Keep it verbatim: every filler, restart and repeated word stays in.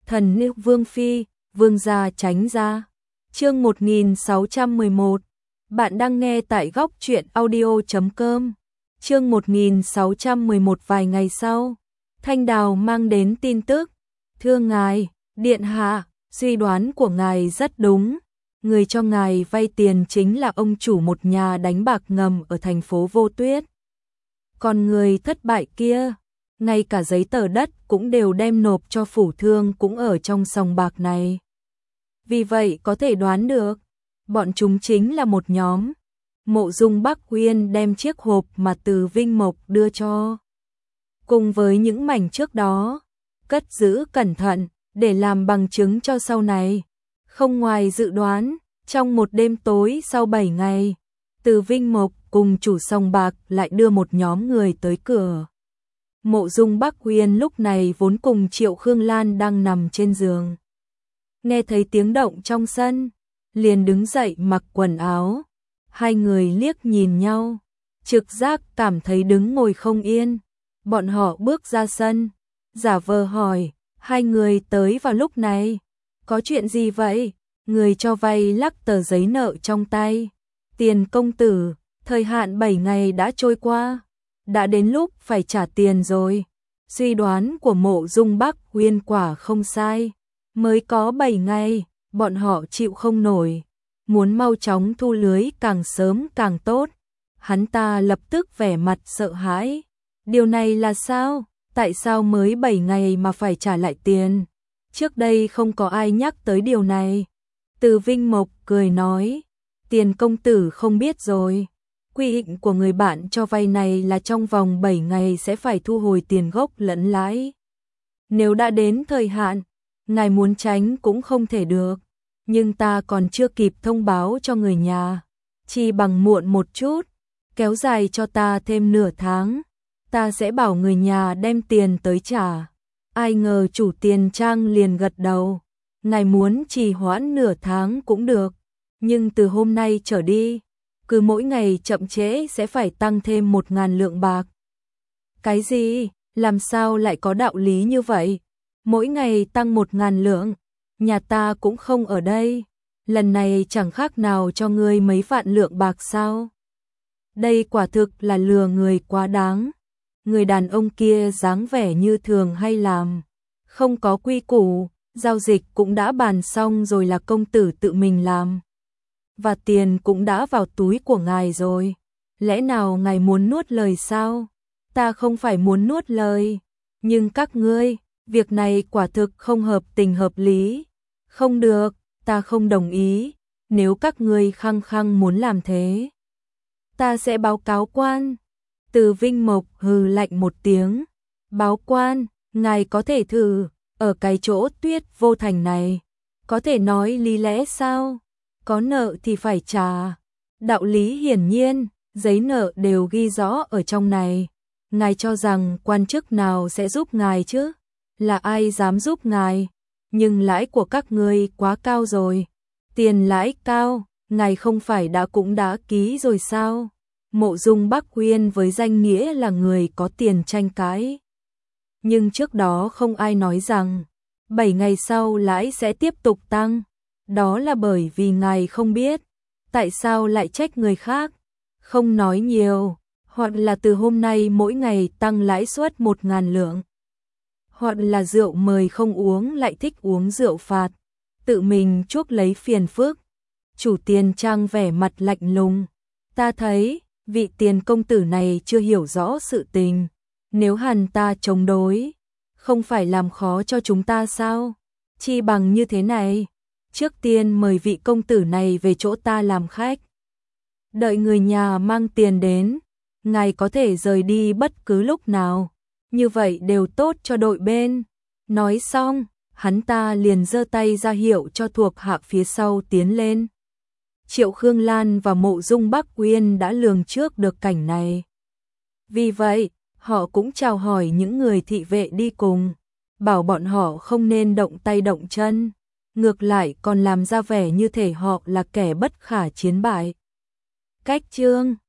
Thần nữ Vương Phi, Vương gia tránh ra. Chương một nghìn sáu trăm mười một. Bạn đang nghe tại góc truyện audio chấm com. Chương một nghìn sáu trăm mười một. Vài ngày sau, Thanh Đào mang đến tin tức. Thưa ngài, điện hạ, suy đoán của ngài rất đúng. Người cho ngài vay tiền chính là ông chủ một nhà đánh bạc ngầm ở thành phố Vô Tuyết. Còn người thất bại kia, ngay cả giấy tờ đất cũng đều đem nộp cho phủ thương cũng ở trong sòng bạc này. Vì vậy có thể đoán được, bọn chúng chính là một nhóm. Mộ Dung Bắc Uyên đem chiếc hộp mà từ Vinh Mộc đưa cho, cùng với những mảnh trước đó, cất giữ cẩn thận để làm bằng chứng cho sau này. Không ngoài dự đoán, trong một đêm tối sau bảy ngày, từ Vinh Mộc cùng chủ sòng bạc lại đưa một nhóm người tới cửa. Mộ Dung Bắc Uyên lúc này vốn cùng Triệu Khương Lan đang nằm trên giường. Nghe thấy tiếng động trong sân, liền đứng dậy mặc quần áo. Hai người liếc nhìn nhau, trực giác cảm thấy đứng ngồi không yên. Bọn họ bước ra sân, giả vờ hỏi, hai người tới vào lúc này, có chuyện gì vậy? Người cho vay lắc tờ giấy nợ trong tay. Tiền công tử, thời hạn bảy ngày đã trôi qua, đã đến lúc phải trả tiền rồi. Suy đoán của Mộ Dung Bắc Uyên quả không sai, mới có bảy ngày, bọn họ chịu không nổi, muốn mau chóng thu lưới càng sớm càng tốt. Hắn ta lập tức vẻ mặt sợ hãi. Điều này là sao? Tại sao mới bảy ngày mà phải trả lại tiền? Trước đây không có ai nhắc tới điều này. Từ Vinh Mộc cười nói, tiền công tử không biết rồi. Quy định của người bạn cho vay này là trong vòng bảy ngày sẽ phải thu hồi tiền gốc lẫn lãi. Nếu đã đến thời hạn, ngài muốn tránh cũng không thể được. Nhưng ta còn chưa kịp thông báo cho người nhà, chỉ bằng muộn một chút, kéo dài cho ta thêm nửa tháng, ta sẽ bảo người nhà đem tiền tới trả. Ai ngờ chủ tiền trang liền gật đầu, ngài muốn trì hoãn nửa tháng cũng được, nhưng từ hôm nay trở đi, cứ mỗi ngày chậm trễ sẽ phải tăng thêm một ngàn lượng bạc. Cái gì? Làm sao lại có đạo lý như vậy? Mỗi ngày tăng một ngàn lượng, nhà ta cũng không ở đây, lần này chẳng khác nào cho ngươi mấy vạn lượng bạc sao? Đây quả thực là lừa người quá đáng. Người đàn ông kia dáng vẻ như thường hay làm, không có quy củ, giao dịch cũng đã bàn xong rồi là công tử tự mình làm. Và tiền cũng đã vào túi của ngài rồi, lẽ nào ngài muốn nuốt lời sao? Ta không phải muốn nuốt lời, nhưng các ngươi, việc này quả thực không hợp tình hợp lý. Không được, ta không đồng ý, nếu các ngươi khăng khăng muốn làm thế, ta sẽ báo cáo quan. Từ Vinh Mộc hừ lạnh một tiếng, báo quan, ngài có thể thử, ở cái chỗ Tuyết Vô Thành này, có thể nói lý lẽ sao? Có nợ thì phải trả. Đạo lý hiển nhiên, giấy nợ đều ghi rõ ở trong này. Ngài cho rằng quan chức nào sẽ giúp ngài chứ? Là ai dám giúp ngài? Nhưng lãi của các ngươi quá cao rồi. Tiền lãi cao, ngài không phải đã cũng đã ký rồi sao? Mộ Dung Bắc Uyên với danh nghĩa là người có tiền tranh cãi. Nhưng trước đó không ai nói rằng bảy ngày sau lãi sẽ tiếp tục tăng. Đó là bởi vì ngài không biết. Tại sao lại trách người khác? Không nói nhiều, hoặc là từ hôm nay mỗi ngày tăng lãi suất một ngàn lượng. Hoặc là rượu mời không uống lại thích uống rượu phạt, tự mình chuốc lấy phiền phức. Chủ tiền trang vẻ mặt lạnh lùng. Ta thấy, vị tiền công tử này chưa hiểu rõ sự tình. Nếu hắn ta chống đối, không phải làm khó cho chúng ta sao? Chi bằng như thế này, trước tiên mời vị công tử này về chỗ ta làm khách. Đợi người nhà mang tiền đến, ngài có thể rời đi bất cứ lúc nào. Như vậy đều tốt cho đội bên. Nói xong, hắn ta liền giơ tay ra hiệu cho thuộc hạ phía sau tiến lên. Triệu Khương Lan và Mộ Dung Bắc Uyên đã lường trước được cảnh này. Vì vậy, họ cũng chào hỏi những người thị vệ đi cùng, bảo bọn họ không nên động tay động chân, ngược lại còn làm ra vẻ như thể họ là kẻ bất khả chiến bại. Cách chương